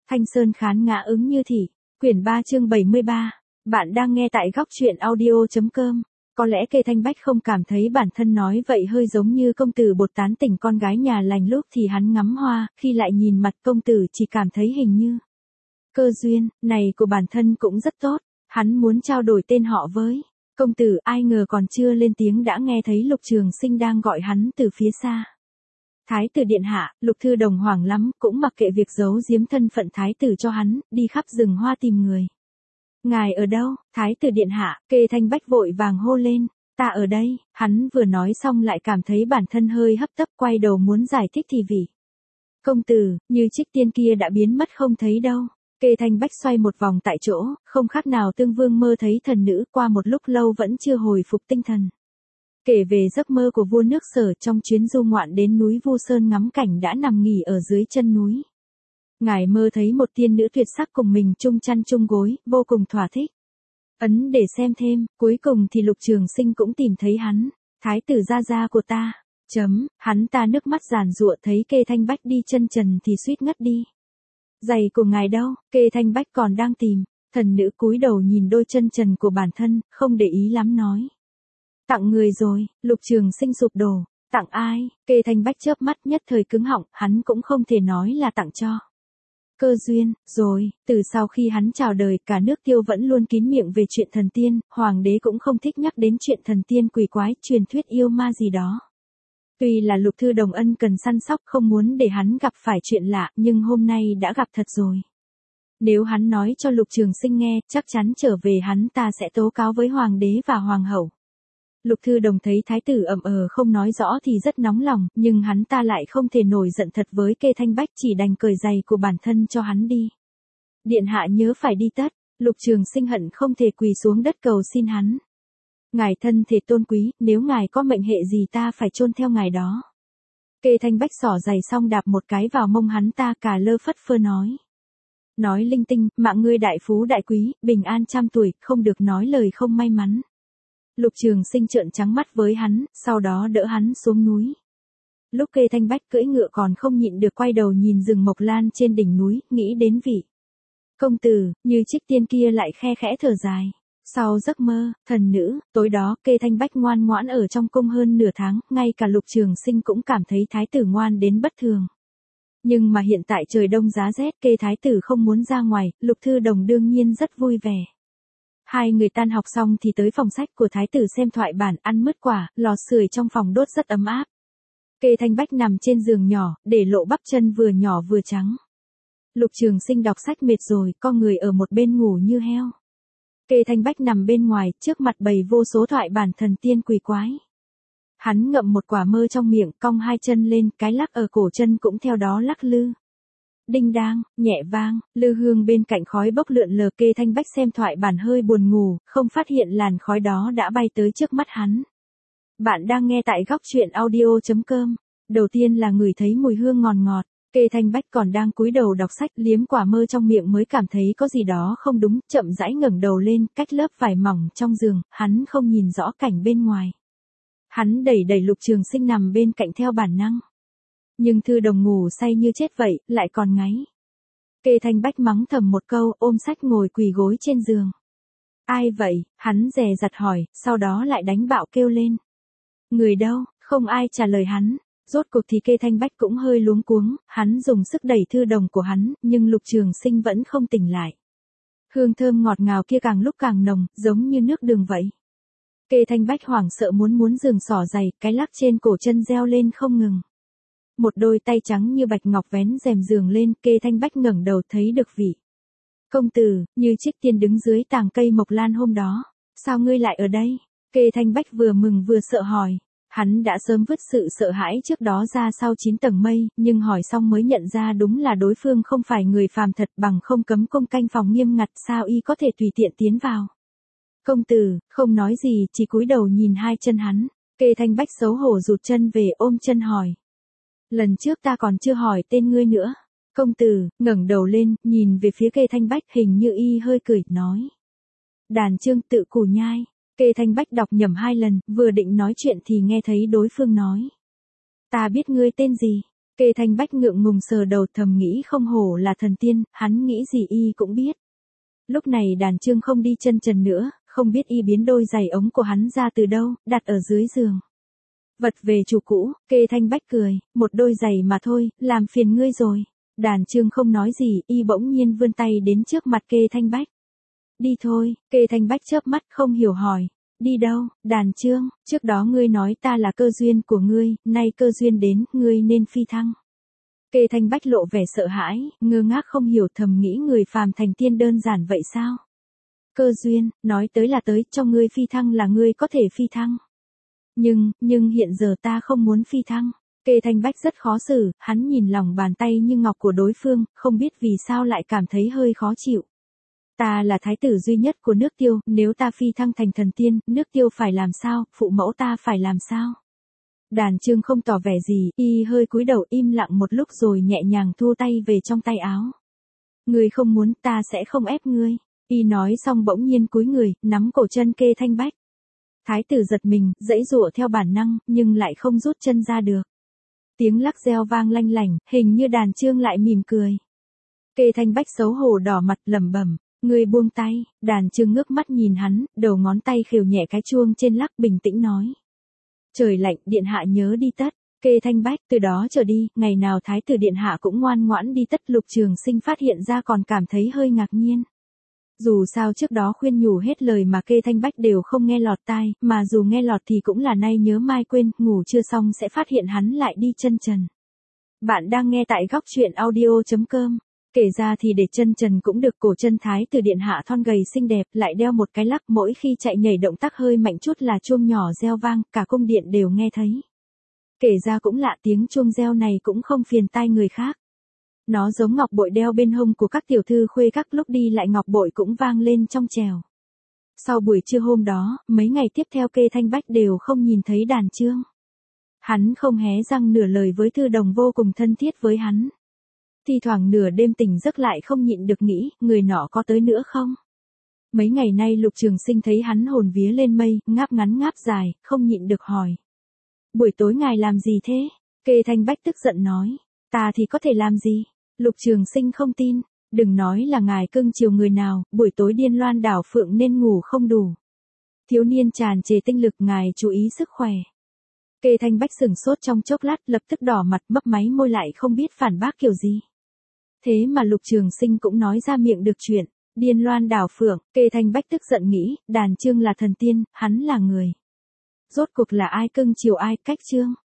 Thanh Sơn khán ngã ứng như thị, quyển 3 chương 73. Bạn đang nghe tại góc truyện audio.com. Có lẽ Kê Thanh Bách không cảm thấy bản thân nói vậy hơi giống như công tử bột tán tỉnh con gái nhà lành lúc thì hắn ngắm hoa, khi lại nhìn mặt công tử chỉ cảm thấy hình như cơ duyên này của bản thân cũng rất tốt, hắn muốn trao đổi tên họ với công tử, ai ngờ còn chưa lên tiếng đã nghe thấy Lục Trường Sinh đang gọi hắn từ phía xa. Thái tử điện hạ, Lục Thư Đồng hoảng lắm, cũng mặc kệ việc giấu giếm thân phận thái tử cho hắn, đi khắp rừng hoa tìm người. Ngài ở đâu, Thái tử điện hạ? Kê Thanh Bách vội vàng hô lên. Ta ở đây. Hắn vừa nói xong lại cảm thấy bản thân hơi hấp tấp, quay đầu muốn giải thích thì vì công tử, như Trích Tiên kia đã biến mất không thấy đâu. Kê Thanh Bách xoay một vòng tại chỗ, không khác nào Tương Vương mơ thấy thần nữ, qua một lúc lâu vẫn chưa hồi phục tinh thần. Kể về giấc mơ của vua nước Sở trong chuyến du ngoạn đến núi Vu Sơn ngắm cảnh đã nằm nghỉ ở dưới chân núi. Ngài mơ thấy một tiên nữ tuyệt sắc cùng mình chung chăn chung gối, vô cùng thỏa thích. Ấn để xem thêm, cuối cùng thì Lục Trường Sinh cũng tìm thấy hắn. Thái tử gia gia của ta. Hắn ta nước mắt giàn giụa thấy Kê Thanh Bách đi chân trần thì suýt ngất đi. Giày của ngài đâu? Kê Thanh Bách còn đang tìm. Thần nữ cúi đầu nhìn đôi chân trần của bản thân, không để ý lắm nói. Tặng người rồi. Lục Trường Sinh sụp đổ. Tặng ai? Kê Thanh Bách chớp mắt nhất thời cứng họng, hắn cũng không thể nói là tặng cho cơ duyên, rồi, từ sau khi hắn chào đời cả nước Tiêu vẫn luôn kín miệng về chuyện thần tiên, hoàng đế cũng không thích nhắc đến chuyện thần tiên quỷ quái, truyền thuyết yêu ma gì đó. Tuy là Lục Thư Đồng ân cần săn sóc không muốn để hắn gặp phải chuyện lạ, nhưng hôm nay đã gặp thật rồi. Nếu hắn nói cho Lục Trường Sinh nghe, chắc chắn trở về hắn ta sẽ tố cáo với hoàng đế và hoàng hậu. Lục Thư Đồng thấy thái tử không nói rõ thì rất nóng lòng, nhưng hắn ta lại không thể nổi giận thật với Kê Thanh Bách, chỉ đành cởi giày của bản thân cho hắn đi. Điện hạ nhớ phải đi tất. Lục Trường Sinh hận không thể quỳ xuống đất cầu xin hắn. Ngài thân thể tôn quý, nếu ngài có mệnh hệ gì ta phải chôn theo ngài đó. Kê Thanh Bách xỏ giày xong đạp một cái vào mông hắn ta, cả lơ phất phơ nói. Nói linh tinh, mạng ngươi đại phú đại quý, bình an trăm tuổi, không được nói lời không may mắn. Lục Trường Sinh trợn trắng mắt với hắn, sau đó đỡ hắn xuống núi. Lúc Kê Thanh Bách cưỡi ngựa còn không nhịn được quay đầu nhìn rừng mộc lan trên đỉnh núi, nghĩ đến vị công tử, như Trích Tiên kia lại khe khẽ thở dài. Sau giấc mơ, thần nữ, tối đó Kê Thanh Bách ngoan ngoãn ở trong cung hơn nửa tháng, ngay cả Lục Trường Sinh cũng cảm thấy thái tử ngoan đến bất thường. Nhưng mà hiện tại trời đông giá rét, Kê thái tử không muốn ra ngoài, Lục Thư Đồng đương nhiên rất vui vẻ. Hai người tan học xong thì tới phòng sách của thái tử xem thoại bản, ăn mứt quả, lò sưởi trong phòng đốt rất ấm áp. Kê Thanh Bách nằm trên giường nhỏ, để lộ bắp chân vừa nhỏ vừa trắng. Lục Trường Sinh đọc sách mệt rồi, con người ở một bên ngủ như heo. Kê Thanh Bách nằm bên ngoài, trước mặt bày vô số thoại bản thần tiên quỷ quái. Hắn ngậm một quả mơ trong miệng, cong hai chân lên, cái lắc ở cổ chân cũng theo đó lắc lư. Đinh đang, nhẹ vang, lư hương bên cạnh khói bốc lượn lờ. Kê Thanh Bách xem thoại bản hơi buồn ngủ, không phát hiện làn khói đó đã bay tới trước mắt hắn. Bạn đang nghe tại góc truyện audio.com. Đầu tiên là ngửi thấy mùi hương ngọt ngọt. Kê Thanh Bách còn đang cúi đầu đọc sách, liếm quả mơ trong miệng mới cảm thấy có gì đó không đúng, chậm rãi ngẩng đầu lên, cách lớp vải mỏng trong giường, hắn không nhìn rõ cảnh bên ngoài. Hắn đẩy đẩy Lục Trường Sinh nằm bên cạnh theo bản năng. Nhưng Thư Đồng ngủ say như chết vậy, lại còn ngáy. Kê Thanh Bách mắng thầm một câu, ôm sách ngồi quỳ gối trên giường. Ai vậy? Hắn dè dặt hỏi, sau đó lại đánh bạo kêu lên. Người đâu? Không ai trả lời hắn. Rốt cuộc thì Kê Thanh Bách cũng hơi luống cuống, hắn dùng sức đẩy Thư Đồng của hắn, nhưng Lục Trường Sinh vẫn không tỉnh lại. Hương thơm ngọt ngào kia càng lúc càng nồng, giống như nước đường vậy. Kê Thanh Bách hoảng sợ muốn giường xỏ giày, cái lắc trên cổ chân reo lên không ngừng. Một đôi tay trắng như bạch ngọc vén rèm giường lên, Kê Thanh Bách ngẩng đầu thấy được vị công tử, như Trích Tiên đứng dưới tàng cây mộc lan hôm đó. Sao ngươi lại ở đây? Kê Thanh Bách vừa mừng vừa sợ hỏi. Hắn đã sớm vứt sự sợ hãi trước đó ra sau 9 tầng mây, nhưng hỏi xong mới nhận ra đúng là đối phương không phải người phàm thật, bằng không cấm cung canh phòng nghiêm ngặt sao y có thể tùy tiện tiến vào. Công tử, không nói gì, chỉ cúi đầu nhìn hai chân hắn. Kê Thanh Bách xấu hổ rụt chân về ôm chân hỏi. Lần trước ta còn chưa hỏi tên ngươi nữa. Công tử, ngẩng đầu lên, nhìn về phía Kê Thanh Bách, hình như y hơi cười, nói. Đàn Trương Tự Củ Nhai. Kê Thanh Bách đọc nhầm 2 lần, vừa định nói chuyện thì nghe thấy đối phương nói. Ta biết ngươi tên gì? Kê Thanh Bách ngượng ngùng sờ đầu thầm nghĩ không hổ là thần tiên, hắn nghĩ gì y cũng biết. Lúc này Đàn Trương không đi chân trần nữa, không biết y biến đôi giày ống của hắn ra từ đâu, đặt ở dưới giường. Vật về chủ cũ, Kê Thanh Bách cười, một đôi giày mà thôi, làm phiền ngươi rồi. Đàn Trương không nói gì, y bỗng nhiên vươn tay đến trước mặt Kê Thanh Bách. Đi thôi, Kê Thanh Bách chớp mắt không hiểu hỏi. Đi đâu, Đàn Trương, trước đó ngươi nói ta là cơ duyên của ngươi, nay cơ duyên đến, ngươi nên phi thăng. Kê Thanh Bách lộ vẻ sợ hãi, ngơ ngác không hiểu thầm nghĩ người phàm thành tiên đơn giản vậy sao? Cơ duyên, nói tới là tới, cho ngươi phi thăng là ngươi có thể phi thăng. Nhưng hiện giờ ta không muốn phi thăng. Kê Thanh Bách rất khó xử, hắn nhìn lòng bàn tay như ngọc của đối phương, không biết vì sao lại cảm thấy hơi khó chịu. Ta là thái tử duy nhất của nước Tiêu, nếu ta phi thăng thành thần tiên, nước Tiêu phải làm sao, phụ mẫu ta phải làm sao? Đàn Trương không tỏ vẻ gì, y hơi cúi đầu im lặng một lúc rồi nhẹ nhàng thu tay về trong tay áo. Ngươi không muốn, ta sẽ không ép ngươi. Y nói xong bỗng nhiên cúi người, nắm cổ chân Kê Thanh Bách. Thái tử giật mình, giãy giụa theo bản năng, nhưng lại không rút chân ra được. Tiếng lắc reo vang lanh lảnh, hình như Đàn Trương lại mỉm cười. Kê Thanh Bách xấu hổ đỏ mặt lẩm bẩm, ngươi buông tay. Đàn Trương ngước mắt nhìn hắn, đầu ngón tay khều nhẹ cái chuông trên lắc bình tĩnh nói. Trời lạnh, điện hạ nhớ đi tất. Kê Thanh Bách, từ đó trở đi, ngày nào thái tử điện hạ cũng ngoan ngoãn đi tất. Lục Trường Sinh phát hiện ra còn cảm thấy hơi ngạc nhiên. Dù sao trước đó khuyên nhủ hết lời mà Kê Thanh Bách đều không nghe lọt tai, mà dù nghe lọt thì cũng là nay nhớ mai quên, ngủ chưa xong sẽ phát hiện hắn lại đi chân trần. Bạn đang nghe tại góc truyện audio.com. Kể ra thì để chân trần cũng được, cổ chân thái tử điện hạ thon gầy xinh đẹp, lại đeo một cái lắc, mỗi khi chạy nhảy động tác hơi mạnh chút là chuông nhỏ reo vang, cả cung điện đều nghe thấy. Kể ra cũng lạ, tiếng chuông reo này cũng không phiền tai người khác. Nó giống ngọc bội đeo bên hông của các tiểu thư khuê các, lúc đi lại ngọc bội cũng vang lên trong trèo. Sau buổi trưa hôm đó, mấy ngày tiếp theo Kê Thanh Bách đều không nhìn thấy Đàn Trương. Hắn không hé răng nửa lời với thư đồng vô cùng thân thiết với hắn. Thi thoảng nửa đêm tỉnh giấc lại không nhịn được nghĩ, người nọ có tới nữa không? Mấy ngày nay Lục Trường Sinh thấy hắn hồn vía lên mây, ngáp ngắn ngáp dài, không nhịn được hỏi. Buổi tối ngài làm gì thế? Kê Thanh Bách tức giận nói. Ta thì có thể làm gì? Lục Trường Sinh không tin. Đừng nói là ngài cưng chiều người nào, buổi tối điên loan đảo phượng nên ngủ không đủ. Thiếu niên tràn trề tinh lực, ngài chú ý sức khỏe. Kê Thanh Bách sửng sốt trong chốc lát, lập tức đỏ mặt mấp máy môi lại không biết phản bác kiểu gì. Thế mà Lục Trường Sinh cũng nói ra miệng được chuyện. Điên loan đảo phượng. Kê Thanh Bách tức giận nghĩ, Đàn Trương là thần tiên, hắn là người. Rốt cuộc là ai cưng chiều ai, cách Trương?